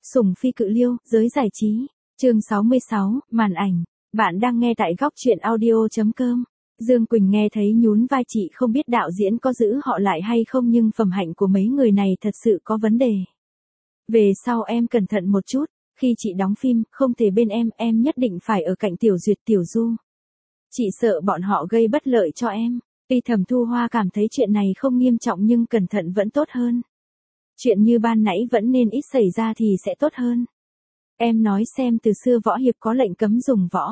Sủng phi cự liêu, giới giải trí. Chương 66, màn ảnh. Bạn đang nghe tại góc truyện audio.com. Dương Quỳnh nghe thấy nhún vai, chị không biết đạo diễn có giữ họ lại hay không, nhưng phẩm hạnh của mấy người này thật sự có vấn đề. Về sau em cẩn thận một chút, khi chị đóng phim, không thể bên em nhất định phải ở cạnh Tiểu Duyệt Tiểu Du. Chị sợ bọn họ gây bất lợi cho em. Tuy Thẩm Thu Hoa cảm thấy chuyện này không nghiêm trọng nhưng cẩn thận vẫn tốt hơn. Chuyện như ban nãy vẫn nên ít xảy ra thì sẽ tốt hơn. Em nói xem, từ xưa võ hiệp có lệnh cấm dùng võ.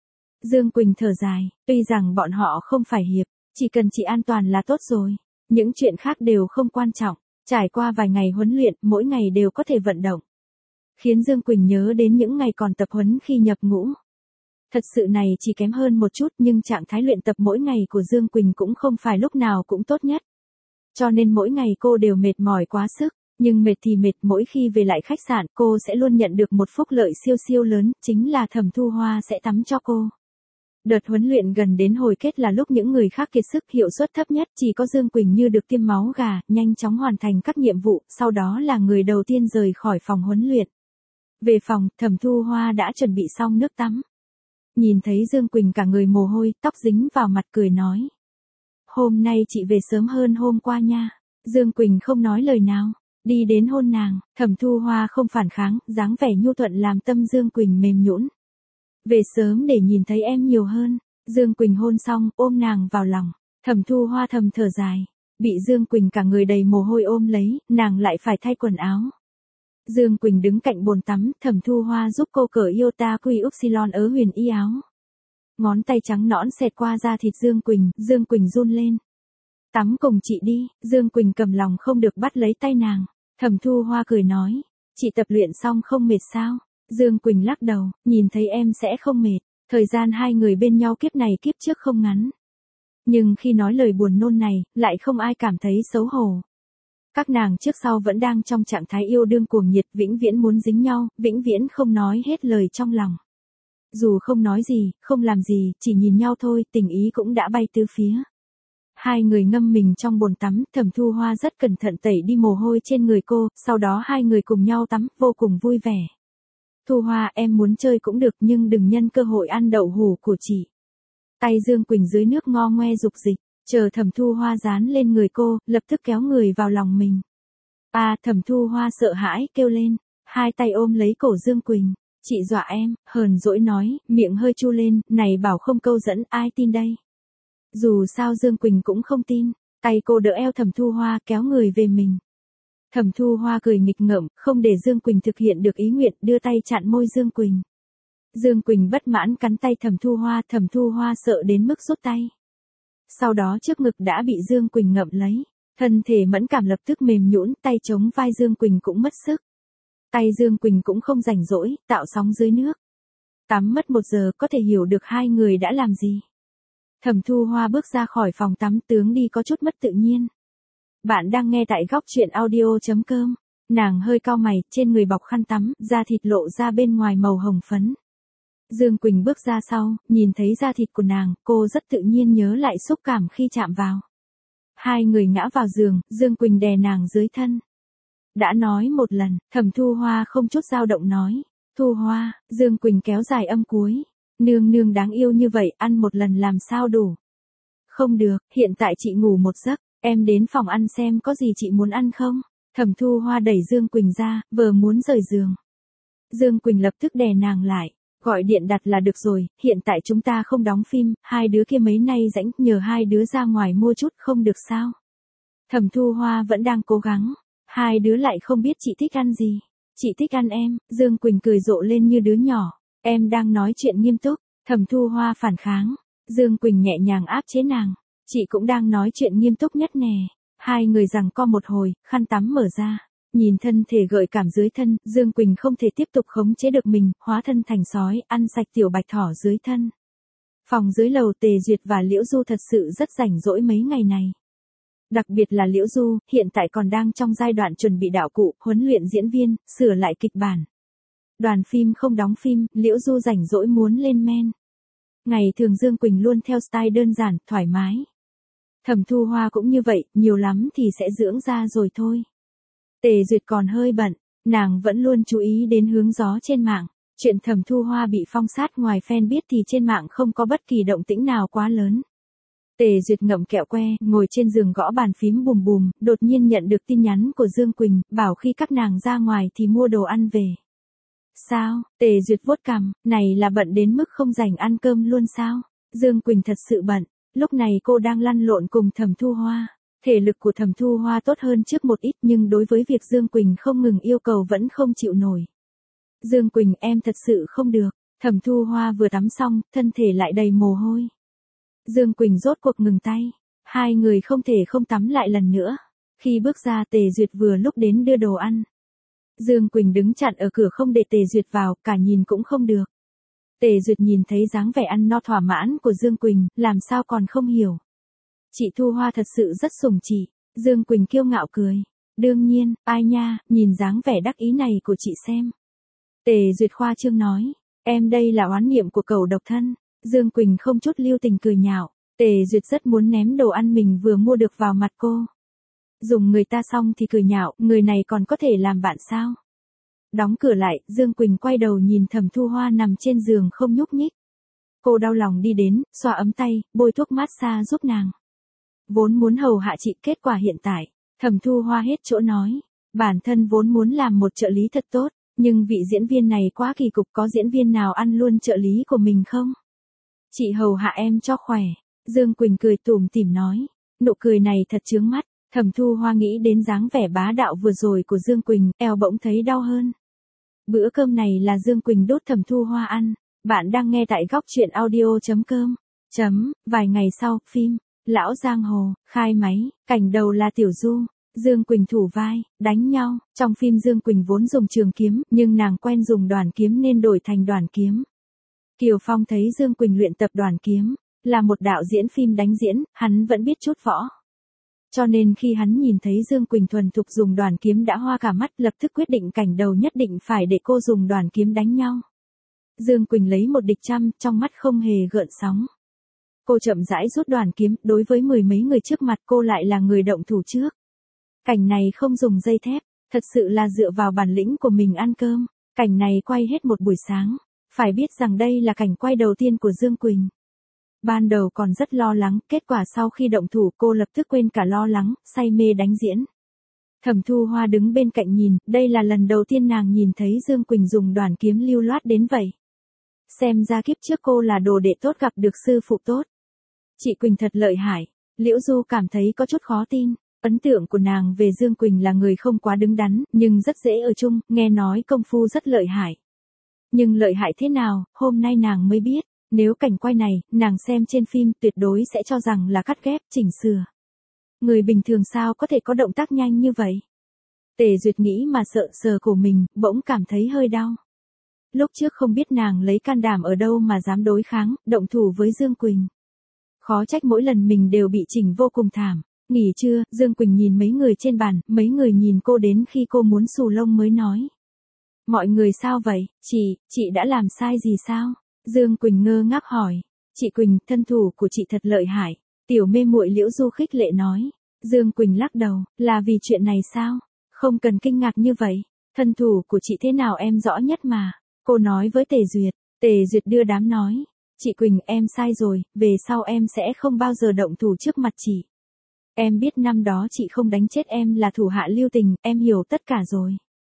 Dương Quỳnh thở dài, tuy rằng bọn họ không phải hiệp, chỉ cần chị an toàn là tốt rồi. Những chuyện khác đều không quan trọng. Trải qua vài ngày huấn luyện, mỗi ngày đều có thể vận động. Khiến Dương Quỳnh nhớ đến những ngày còn tập huấn khi nhập ngũ. Thật sự này chỉ kém hơn một chút, nhưng trạng thái luyện tập mỗi ngày của Dương Quỳnh cũng không phải lúc nào cũng tốt nhất. Cho nên mỗi ngày cô đều mệt mỏi quá sức, nhưng mệt thì mệt, mỗi khi về lại khách sạn cô sẽ luôn nhận được một phúc lợi siêu siêu lớn, chính là Thẩm Thu Hoa sẽ tắm cho cô. Đợt huấn luyện gần đến hồi kết là lúc những người khác kiệt sức, hiệu suất thấp nhất, chỉ có Dương Quỳnh như được tiêm máu gà, nhanh chóng hoàn thành các nhiệm vụ, sau đó là người đầu tiên rời khỏi phòng huấn luyện. Về phòng, Thẩm Thu Hoa đã chuẩn bị xong nước tắm. Nhìn thấy Dương Quỳnh cả người mồ hôi, tóc dính vào mặt, cười nói: "Hôm nay chị về sớm hơn hôm qua nha." Dương Quỳnh không nói lời nào, đi đến hôn nàng. Thẩm Thu Hoa không phản kháng, dáng vẻ nhu thuận làm tâm Dương Quỳnh mềm nhũn. "Về sớm để nhìn thấy em nhiều hơn." Dương Quỳnh hôn xong, ôm nàng vào lòng. Thẩm Thu Hoa thầm thở dài. Bị Dương Quỳnh cả người đầy mồ hôi ôm lấy, nàng lại phải thay quần áo. Dương Quỳnh đứng cạnh bồn tắm, Thẩm Thu Hoa giúp cô cởi Iota Quy Upsilon ớ huyền y áo. Ngón tay trắng nõn xẹt qua da thịt Dương Quỳnh run lên. "Tắm cùng chị đi." Dương Quỳnh cầm lòng không được bắt lấy tay nàng. Thẩm Thu Hoa cười nói: "Chị tập luyện xong không mệt sao?" Dương Quỳnh lắc đầu, nhìn thấy em sẽ không mệt. Thời gian hai người bên nhau kiếp này kiếp trước không ngắn. Nhưng khi nói lời buồn nôn này, lại không ai cảm thấy xấu hổ. Các nàng trước sau vẫn đang trong trạng thái yêu đương cuồng nhiệt, vĩnh viễn muốn dính nhau, vĩnh viễn không nói hết lời trong lòng. Dù không nói gì, không làm gì, chỉ nhìn nhau thôi, tình ý cũng đã bay tứ phía. Hai người ngâm mình trong bồn tắm, Thẩm Thu Hoa rất cẩn thận tẩy đi mồ hôi trên người cô, sau đó hai người cùng nhau tắm, vô cùng vui vẻ. "Thu Hoa, em muốn chơi cũng được nhưng đừng nhân cơ hội ăn đậu hũ của chị." Tay Dương Quỳnh dưới nước ngo ngoe dục dịch, chờ Thẩm Thu Hoa dán lên người cô, lập tức kéo người vào lòng mình. Thẩm Thu Hoa sợ hãi kêu lên, hai tay ôm lấy cổ Dương Quỳnh. "Chị dọa em." Hờn dỗi nói, miệng hơi chu lên, "Này bảo không câu dẫn, ai tin đây." Dù sao Dương Quỳnh cũng không tin, tay cô đỡ eo Thẩm Thu Hoa kéo người về mình. Thẩm Thu Hoa cười nghịch ngợm, không để Dương Quỳnh thực hiện được ý nguyện, đưa tay chặn môi Dương Quỳnh. Dương Quỳnh bất mãn cắn tay Thẩm Thu Hoa sợ đến mức rút tay. Sau đó trước ngực đã bị Dương Quỳnh ngậm lấy, thân thể mẫn cảm lập tức mềm nhũn, tay chống vai Dương Quỳnh cũng mất sức. Tay Dương Quỳnh cũng không rảnh rỗi, tạo sóng dưới nước. Tắm mất 1 giờ có thể hiểu được hai người đã làm gì. Thẩm Thu Hoa bước ra khỏi phòng tắm, tướng đi có chút mất tự nhiên. Bạn đang nghe tại góc truyện audio.com. Nàng hơi cau mày, trên người bọc khăn tắm, da thịt lộ ra bên ngoài màu hồng phấn. Dương Quỳnh bước ra sau, nhìn thấy da thịt của nàng, cô rất tự nhiên nhớ lại xúc cảm khi chạm vào. Hai người ngã vào giường, Dương Quỳnh đè nàng dưới thân. "Đã nói một lần." Thẩm Thu Hoa không chút dao động nói. "Thu Hoa." Dương Quỳnh kéo dài âm cuối. "Nương nương đáng yêu như vậy, ăn một lần làm sao đủ." "Không được, hiện tại chị ngủ một giấc, em đến phòng ăn xem có gì chị muốn ăn không." Thẩm Thu Hoa đẩy Dương Quỳnh ra, vừa muốn rời giường. Dương Quỳnh lập tức đè nàng lại. "Gọi điện đặt là được rồi, hiện tại chúng ta không đóng phim, hai đứa kia mấy nay rảnh, nhờ hai đứa ra ngoài mua chút không được sao?" Thẩm Thu Hoa vẫn đang cố gắng. "Hai đứa lại không biết chị thích ăn gì." "Chị thích ăn em." Dương Quỳnh cười rộ lên như đứa nhỏ. "Em đang nói chuyện nghiêm túc." Thẩm Thu Hoa phản kháng. Dương Quỳnh nhẹ nhàng áp chế nàng. "Chị cũng đang nói chuyện nghiêm túc nhất nè." Hai người giằng co một hồi, khăn tắm mở ra. Nhìn thân thể gợi cảm dưới thân, Dương Quỳnh không thể tiếp tục khống chế được mình, hóa thân thành sói, ăn sạch tiểu bạch thỏ dưới thân. Phòng dưới lầu, Tề Duyệt và Liễu Du thật sự rất rảnh rỗi mấy ngày này. Đặc biệt là Liễu Du, hiện tại còn đang trong giai đoạn chuẩn bị đạo cụ, huấn luyện diễn viên, sửa lại kịch bản. Đoàn phim không đóng phim, Liễu Du rảnh rỗi muốn lên men. Ngày thường Dương Quỳnh luôn theo style đơn giản, thoải mái. Thẩm Thu Hoa cũng như vậy, nhiều lắm thì sẽ dưỡng da rồi thôi. Tề Duyệt còn hơi bận, Nàng vẫn luôn chú ý đến hướng gió trên mạng. Chuyện Thẩm Thu Hoa bị phong sát ngoài fan biết thì trên mạng không có bất kỳ động tĩnh nào quá lớn. Tề Duyệt ngậm kẹo que, ngồi trên giường gõ bàn phím bùm bùm, đột nhiên nhận được tin nhắn của Dương Quỳnh, bảo khi các nàng ra ngoài thì mua đồ ăn về. Sao? Tề Duyệt vuốt cằm, này là bận đến mức không rảnh ăn cơm luôn sao? Dương Quỳnh thật sự bận, lúc này cô đang lăn lộn cùng Thẩm Thu Hoa. Thể lực của Thẩm Thu Hoa tốt hơn trước một ít nhưng đối với việc Dương Quỳnh không ngừng yêu cầu vẫn không chịu nổi. Dương Quỳnh em thật sự không được, Thẩm Thu Hoa vừa tắm xong, thân thể lại đầy mồ hôi. Dương Quỳnh rốt cuộc ngừng tay, hai người không thể không tắm lại lần nữa. Khi bước ra Tề Duyệt vừa lúc đến đưa đồ ăn. Dương Quỳnh đứng chặn ở cửa không để Tề Duyệt vào, cả nhìn cũng không được. Tề Duyệt nhìn thấy dáng vẻ ăn no thỏa mãn của Dương Quỳnh, làm sao còn không hiểu. Chị Thu Hoa thật sự rất sủng chị, Dương Quỳnh kiêu ngạo cười. Đương nhiên, ai nha, nhìn dáng vẻ đắc ý này của chị xem. Tề Duyệt khoa trương nói, em đây là oán niệm của cậu độc thân. Dương Quỳnh không chút lưu tình cười nhạo, Tề Duyệt rất muốn ném đồ ăn mình vừa mua được vào mặt cô. Dùng người ta xong thì cười nhạo, người này còn có thể làm bạn sao? Đóng cửa lại, Dương Quỳnh quay đầu nhìn Thẩm Thu Hoa nằm trên giường không nhúc nhích. Cô đau lòng đi đến, xoa ấm tay, bôi thuốc massage giúp nàng. Vốn muốn hầu hạ chị, kết quả hiện tại, Thẩm Thu Hoa hết chỗ nói. Bản thân vốn muốn làm một trợ lý thật tốt, nhưng vị diễn viên này quá kỳ cục, có diễn viên nào ăn luôn trợ lý của mình không? Chị hầu hạ em cho khỏe. Dương Quỳnh cười tủm tỉm nói. Nụ cười này thật chướng mắt. Thẩm Thu Hoa nghĩ đến dáng vẻ bá đạo vừa rồi của Dương Quỳnh, eo bỗng thấy đau hơn. Bữa cơm này là Dương Quỳnh đốt Thẩm Thu Hoa ăn. Bạn đang nghe tại góc truyện audio.com. Vài ngày sau, phim Lão Giang Hồ khai máy, cảnh đầu là Tiểu Du, Dương Quỳnh thủ vai, đánh nhau. Trong phim Dương Quỳnh vốn dùng trường kiếm, nhưng nàng quen dùng đoàn kiếm nên đổi thành đoàn kiếm. Kiều Phong thấy Dương Quỳnh luyện tập đoàn kiếm, là một đạo diễn phim đánh diễn, hắn vẫn biết chút võ. Cho nên khi hắn nhìn thấy Dương Quỳnh thuần thục dùng đoàn kiếm đã hoa cả mắt, lập tức quyết định cảnh đầu nhất định phải để cô dùng đoàn kiếm đánh nhau. Dương Quỳnh lấy một địch trăm, trong mắt không hề gợn sóng. Cô chậm rãi rút đoàn kiếm, đối với mười mấy người trước mặt cô lại là người động thủ trước. Cảnh này không dùng dây thép, thật sự là dựa vào bản lĩnh của mình ăn cơm. Cảnh này quay hết một buổi sáng. Phải biết rằng đây là cảnh quay đầu tiên của Dương Quỳnh. Ban đầu còn rất lo lắng, kết quả sau khi động thủ cô lập tức quên cả lo lắng, say mê đánh diễn. Thẩm Thu Hoa đứng bên cạnh nhìn, đây là lần đầu tiên nàng nhìn thấy Dương Quỳnh dùng đoàn kiếm lưu loát đến vậy. Xem ra kiếp trước cô là đồ đệ tốt gặp được sư phụ tốt. Chị Quỳnh thật lợi hại. Liễu Du cảm thấy có chút khó tin. Ấn tượng của nàng về Dương Quỳnh là người không quá đứng đắn, nhưng rất dễ ở chung, nghe nói công phu rất lợi hại. Nhưng lợi hại thế nào, hôm nay nàng mới biết. Nếu cảnh quay này, nàng xem trên phim tuyệt đối sẽ cho rằng là cắt ghép, chỉnh sửa. Người bình thường sao có thể có động tác nhanh như vậy? Tề Duyệt nghĩ mà sợ sờ cổ mình, bỗng cảm thấy hơi đau. Lúc trước không biết nàng lấy can đảm ở đâu mà dám đối kháng, động thủ với Dương Quỳnh. Khó trách mỗi lần mình đều bị chỉnh vô cùng thảm. Nghỉ trưa, Dương Quỳnh nhìn mấy người trên bàn, mấy người nhìn cô đến khi cô muốn xù lông mới nói. Mọi người sao vậy, chị đã làm sai gì sao? Dương Quỳnh ngơ ngác hỏi. Chị Quỳnh, thân thủ của chị thật lợi hại. Tiểu mê muội Liễu Du khích lệ nói. Dương Quỳnh lắc đầu, là vì chuyện này sao? Không cần kinh ngạc như vậy. Thân thủ của chị thế nào em rõ nhất mà. Cô nói với Tề Duyệt. Tề Duyệt đưa đám nói. Chị Quỳnh, em sai rồi, về sau em sẽ không bao giờ động thủ trước mặt chị. Em biết năm đó chị không đánh chết em là thủ hạ lưu tình, em hiểu tất cả rồi.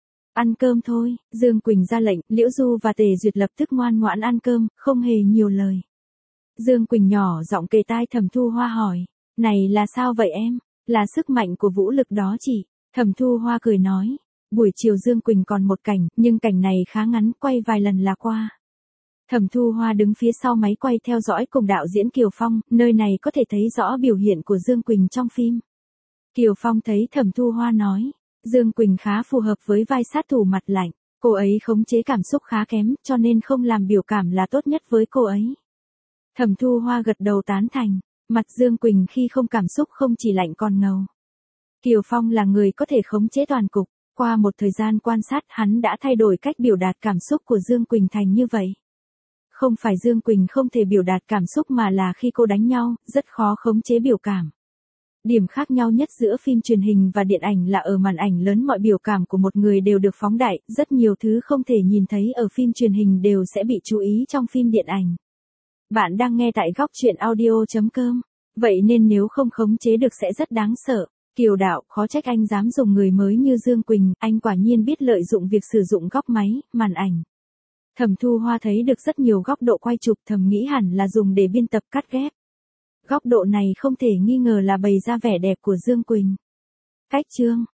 Ăn cơm thôi, Dương Quỳnh ra lệnh, Liễu Du và Tề Duyệt lập tức ngoan ngoãn ăn cơm, không hề nhiều lời. Dương Quỳnh nhỏ giọng kề tai Thẩm Thu Hoa hỏi, này là sao vậy em? Là sức mạnh của vũ lực đó chị. Thẩm Thu Hoa cười nói, buổi chiều Dương Quỳnh còn một cảnh, nhưng cảnh này khá ngắn, quay vài lần là qua. Thẩm Thu Hoa đứng phía sau máy quay theo dõi cùng đạo diễn Kiều Phong, nơi này có thể thấy rõ biểu hiện của Dương Quỳnh trong phim. Kiều Phong thấy Thẩm Thu Hoa nói, Dương Quỳnh khá phù hợp với vai sát thủ mặt lạnh, cô ấy khống chế cảm xúc khá kém, cho nên không làm biểu cảm là tốt nhất với cô ấy. Thẩm Thu Hoa gật đầu tán thành, mặt Dương Quỳnh khi không cảm xúc không chỉ lạnh còn ngầu. Kiều Phong là người có thể khống chế toàn cục, qua một thời gian quan sát hắn đã thay đổi cách biểu đạt cảm xúc của Dương Quỳnh thành như vậy. Không phải Dương Quỳnh không thể biểu đạt cảm xúc mà là khi cô đánh nhau, rất khó khống chế biểu cảm. Điểm khác nhau nhất giữa phim truyền hình và điện ảnh là ở màn ảnh lớn mọi biểu cảm của một người đều được phóng đại, rất nhiều thứ không thể nhìn thấy ở phim truyền hình đều sẽ bị chú ý trong phim điện ảnh. Bạn đang nghe tại góc truyện audio.com. Vậy nên nếu không khống chế được sẽ rất đáng sợ. Kiều Đạo, khó trách anh dám dùng người mới như Dương Quỳnh, anh quả nhiên biết lợi dụng việc sử dụng góc máy, màn ảnh. Thẩm Thu Hoa thấy được rất nhiều góc độ quay chụp, thầm nghĩ hẳn là dùng để biên tập cắt ghép. Góc độ này không thể nghi ngờ là bày ra vẻ đẹp của Dương Quỳnh. Cách chương